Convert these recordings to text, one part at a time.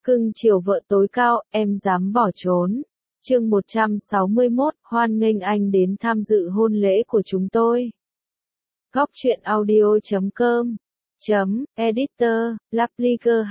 Cưng chiều vợ tối cao, em dám bỏ trốn. Chương 161, hoan nghênh anh đến tham dự hôn lễ của chúng tôi. Góc truyện audio.com Editor, Lapliger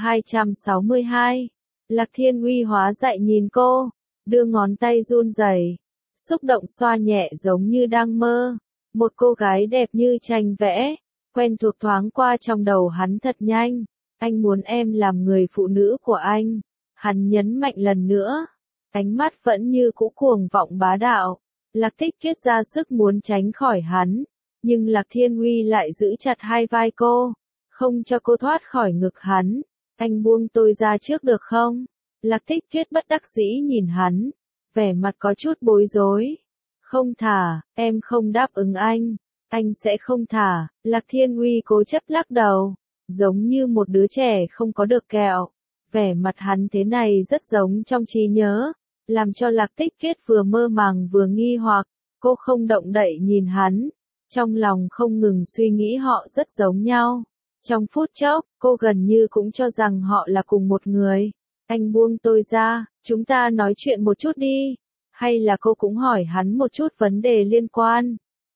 262. Lạc Thiên Uy hóa dại nhìn cô, đưa ngón tay run rẩy, xúc động xoa nhẹ giống như đang mơ. Một cô gái đẹp như tranh vẽ, quen thuộc thoáng qua trong đầu hắn thật nhanh. Anh muốn em làm người phụ nữ của anh. Hắn nhấn mạnh lần nữa. Ánh mắt vẫn như cũ cuồng vọng bá đạo. Lạc Tích Tuyết ra sức muốn tránh khỏi hắn. Nhưng Lạc Thiên Uy lại giữ chặt hai vai cô. Không cho cô thoát khỏi ngực hắn. Anh buông tôi ra trước được không? Lạc Tích Tuyết bất đắc dĩ nhìn hắn. Vẻ mặt có chút bối rối. Không thả, em không đáp ứng anh. Anh sẽ không thả. Lạc Thiên Uy cố chấp lắc đầu. Giống như một đứa trẻ không có được kẹo. Vẻ mặt hắn thế này rất giống trong trí nhớ, làm cho Lạc Tích Tuyết vừa mơ màng vừa nghi hoặc. Cô không động đậy nhìn hắn, trong lòng không ngừng suy nghĩ họ rất giống nhau. Trong phút chốc, cô gần như cũng cho rằng họ là cùng một người. Anh buông tôi ra, chúng ta nói chuyện một chút đi. Hay là cô cũng hỏi hắn một chút vấn đề liên quan.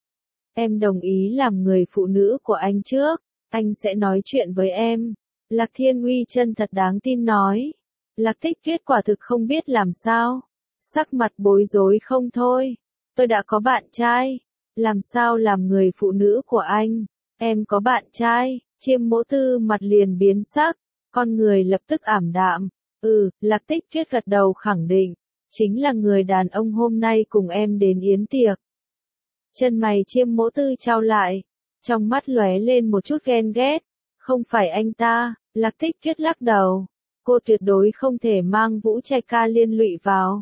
Em đồng ý làm người phụ nữ của anh trước. Anh sẽ nói chuyện với em. Lạc Thiên Uy chân thật đáng tin nói. Lạc Tích Tuyết quả thực không biết làm sao. Sắc mặt bối rối không thôi. Tôi đã có bạn trai. Làm sao làm người phụ nữ của anh? Em có bạn trai. Chiêm Mỗ Tư mặt liền biến sắc. Con người lập tức ảm đạm. Lạc Tích Tuyết gật đầu khẳng định. Chính là người đàn ông hôm nay cùng em đến yến tiệc. Chân mày Chiêm Mỗ Tư chau lại. Trong mắt lóe lên một chút ghen ghét. Không phải anh ta. Lạc Tích Tuyết lắc đầu. Cô tuyệt đối không thể mang Vũ Trạch ca liên lụy vào.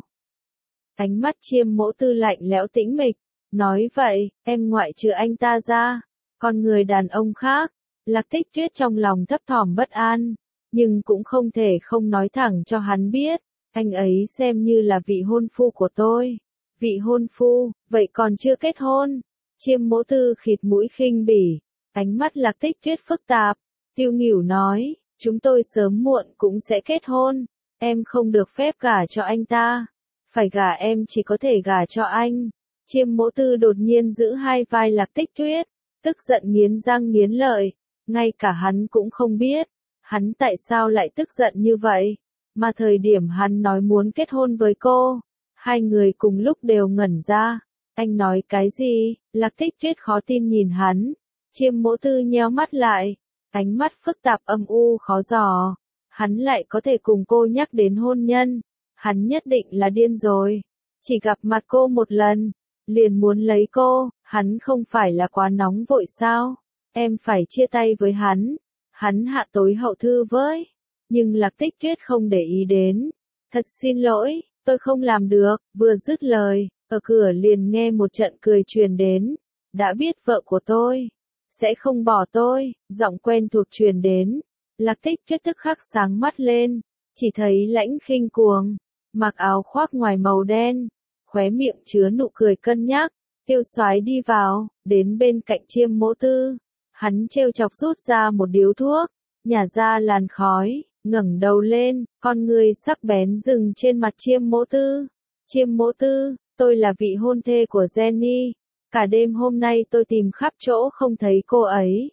Ánh mắt Chiêm Mỗ Tư lạnh lẽo tĩnh mịch. Nói vậy, em ngoại trừ anh ta ra. Còn người đàn ông khác. Lạc Tích Tuyết trong lòng thấp thỏm bất an. Nhưng cũng không thể không nói thẳng cho hắn biết. Anh ấy xem như là vị hôn phu của tôi. Vị hôn phu, vậy còn chưa kết hôn. Chiêm Mỗ Tư khịt mũi khinh bỉ. Ánh mắt Lạc Tích Tuyết phức tạp. Tiêu nghỉu nói, chúng tôi sớm muộn cũng sẽ kết hôn. Em không được phép gả cho anh ta. Phải gả em chỉ có thể gả cho anh. Chiêm Mỗ Tư đột nhiên giữ hai vai Lạc Tích Tuyết. Tức giận nghiến răng nghiến lợi. Ngay cả hắn cũng không biết. Hắn tại sao lại tức giận như vậy. Mà thời điểm hắn nói muốn kết hôn với cô. Hai người cùng lúc đều ngẩn ra. Anh nói cái gì? Lạc Tích Tuyết khó tin nhìn hắn. Chiêm Mỗ Tư nheo mắt lại. Ánh mắt phức tạp âm u khó dò. Hắn lại có thể cùng cô nhắc đến hôn nhân. Hắn nhất định là điên rồi. Chỉ gặp mặt cô một lần. Liền muốn lấy cô. Hắn không phải là quá nóng vội sao? Em phải chia tay với hắn. Hắn hạ tối hậu thư với. Nhưng Lạc Tích Tuyết không để ý đến. Thật xin lỗi, tôi không làm được. Vừa dứt lời, ở cửa liền nghe một trận cười truyền đến. Đã biết vợ của tôi sẽ không bỏ tôi. Giọng quen thuộc truyền đến. Lạc Tích Tuyết tức khắc sáng mắt lên. Chỉ thấy Lãnh Khinh Cuồng mặc áo khoác ngoài màu đen, khóe miệng chứa nụ cười cân nhắc. Tiêu Soái đi vào, đến bên cạnh Chiêm Mỗ Tư. Hắn trêu chọc rút ra một điếu thuốc, nhả ra làn khói, ngẩng đầu lên, con người sắc bén dừng trên mặt Chiêm Mỗ Tư. Chiêm Mỗ Tư, tôi là vị hôn thê của Jenny. Cả đêm hôm nay tôi tìm khắp chỗ không thấy cô ấy.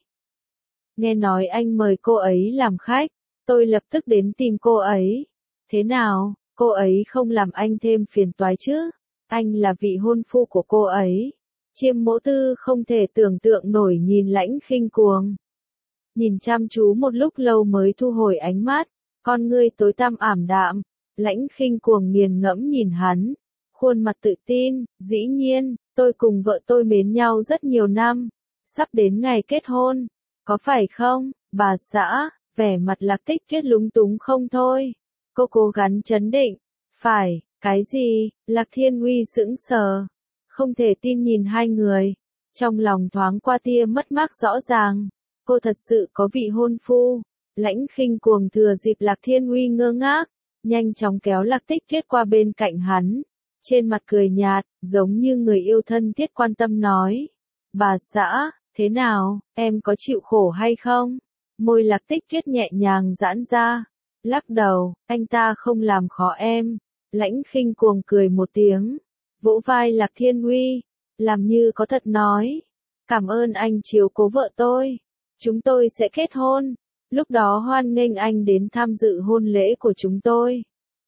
Nghe nói anh mời cô ấy làm khách, tôi lập tức đến tìm cô ấy. Thế nào, cô ấy không làm anh thêm phiền toái chứ? Anh là vị hôn phu của cô ấy. Chiêm Mỗ Tư không thể tưởng tượng nổi nhìn Lãnh Khinh Cuồng. Nhìn chăm chú một lúc lâu mới thu hồi ánh mắt, con ngươi tối tăm ảm đạm. Lãnh Khinh Cuồng nghiền ngẫm nhìn hắn, khuôn mặt tự tin, dĩ nhiên, tôi cùng vợ tôi mến nhau rất nhiều năm, sắp đến ngày kết hôn, có phải không, bà xã? Vẻ mặt Lạc Tích Tuyết lúng túng không thôi. Cô cố gắng trấn định. Phải, cái gì? Lạc Thiên Uy sững sờ, không thể tin nhìn hai người. Trong lòng thoáng qua tia mất mát rõ ràng. Cô thật sự có vị hôn phu. Lãnh Khinh Cuồng thừa dịp Lạc Thiên Uy ngơ ngác, nhanh chóng kéo Lạc Tích Tuyết qua bên cạnh hắn. Trên mặt cười nhạt, giống như người yêu thân thiết quan tâm nói. Bà xã, thế nào, em có chịu khổ hay không? Môi Lạc Tích Tuyết nhẹ nhàng giãn ra. lắc đầu, anh ta không làm khó em. Lãnh Khinh Cuồng cười một tiếng, vỗ vai Lạc Thiên Uy, làm như có thật nói, cảm ơn anh chiếu cố vợ tôi, chúng tôi sẽ kết hôn, lúc đó hoan nghênh anh đến tham dự hôn lễ của chúng tôi.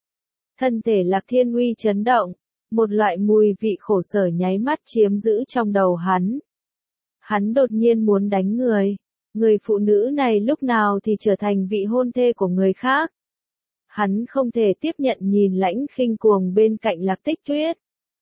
Thân thể Lạc Thiên Uy chấn động, một loại mùi vị khổ sở nháy mắt chiếm giữ trong đầu hắn. Hắn đột nhiên muốn đánh người. Người phụ nữ này lúc nào thì trở thành vị hôn thê của người khác. Hắn không thể tiếp nhận nhìn Lãnh Khinh Cuồng bên cạnh Lạc Tích Tuyết.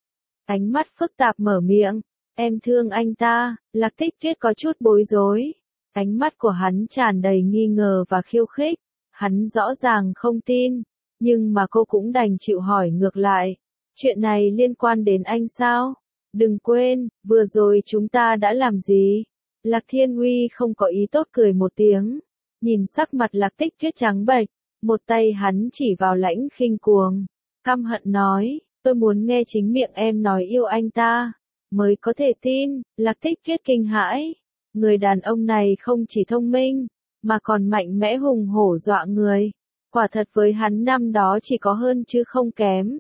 Ánh mắt phức tạp mở miệng, em thương anh ta. Lạc Tích Tuyết có chút bối rối. Ánh mắt của hắn tràn đầy nghi ngờ và khiêu khích. Hắn rõ ràng không tin, nhưng mà cô cũng đành chịu hỏi ngược lại. Chuyện này liên quan đến anh sao? Đừng quên, vừa rồi chúng ta đã làm gì? Lạc Thiên Uy không có ý tốt cười một tiếng. Nhìn sắc mặt Lạc Tích Tuyết trắng bệch, một tay hắn chỉ vào Lãnh Khinh Cuồng. Căm hận nói, tôi muốn nghe chính miệng em nói yêu anh ta, mới có thể tin. Lạc Tích Tuyết kinh hãi. Người đàn ông này không chỉ thông minh, mà còn mạnh mẽ hùng hổ dọa người. Quả thật với hắn năm đó chỉ có hơn chứ không kém.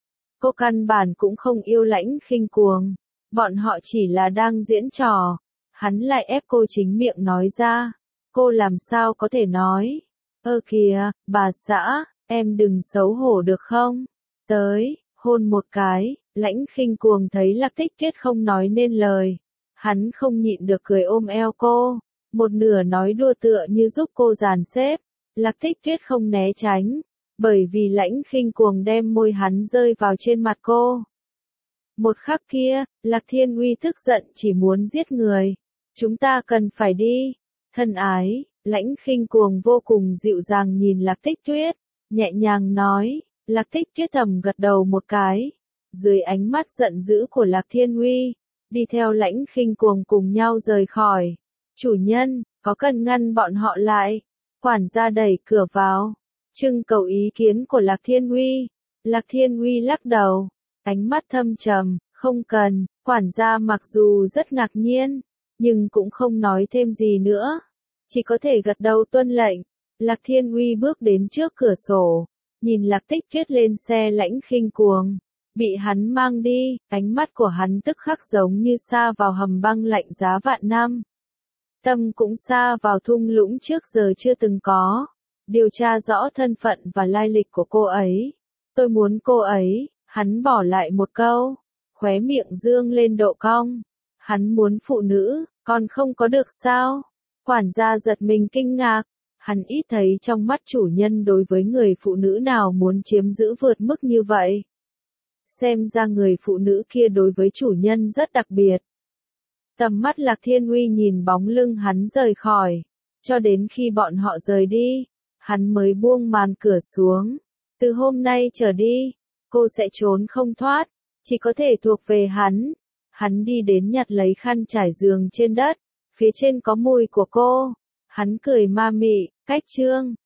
Cô căn bản cũng không yêu Lãnh Khinh Cuồng. Bọn họ chỉ là đang diễn trò. Hắn lại ép cô chính miệng nói ra. Cô làm sao có thể nói. Ơ kìa, bà xã, em đừng xấu hổ được không? Tới, hôn một cái. Lãnh Khinh Cuồng thấy Lạc Tích Tuyết không nói nên lời. Hắn không nhịn được cười ôm eo cô. Một nửa nói đùa tựa như giúp cô dàn xếp. Lạc Tích Tuyết không né tránh. Bởi vì Lãnh Khinh Cuồng đem môi hắn rơi vào trên mặt cô. Một khắc kia, Lạc Thiên Uy tức giận chỉ muốn giết người. Chúng ta cần phải đi. Thân ái, Lãnh Khinh Cuồng vô cùng dịu dàng nhìn Lạc Tích Tuyết, nhẹ nhàng nói. Lạc Tích Tuyết thầm gật đầu một cái. Dưới ánh mắt giận dữ của Lạc Thiên Uy, đi theo Lãnh Khinh Cuồng cùng nhau rời khỏi. Chủ nhân, có cần ngăn bọn họ lại? Quản gia đẩy cửa vào, trưng cầu ý kiến của Lạc Thiên Uy. Lạc Thiên Uy lắc đầu, ánh mắt thâm trầm, không cần. Quản gia mặc dù rất ngạc nhiên, nhưng cũng không nói thêm gì nữa, chỉ có thể gật đầu tuân lệnh. Lạc Thiên Uy bước đến trước cửa sổ, nhìn Lạc Tích Tuyết lên xe Lãnh Khinh Cuồng, bị hắn mang đi, ánh mắt của hắn tức khắc giống như sa vào hầm băng lạnh giá vạn năm. Tâm cũng sa vào thung lũng trước giờ chưa từng có. Điều tra rõ thân phận và lai lịch của cô ấy. Tôi muốn cô ấy. Hắn bỏ lại một câu, khóe miệng dương lên độ cong. Hắn muốn phụ nữ, còn không có được sao? Quản gia giật mình kinh ngạc. Hắn ít thấy trong mắt chủ nhân đối với người phụ nữ nào muốn chiếm giữ vượt mức như vậy. Xem ra người phụ nữ kia đối với chủ nhân rất đặc biệt. Tầm mắt Lạc Thiên Uy nhìn bóng lưng hắn rời khỏi. Cho đến khi bọn họ rời đi, hắn mới buông màn cửa xuống. Từ hôm nay trở đi, cô sẽ trốn không thoát, chỉ có thể thuộc về hắn. Hắn đi đến nhặt lấy khăn trải giường trên đất, phía trên có mùi của cô. Hắn cười ma mị, cách chương.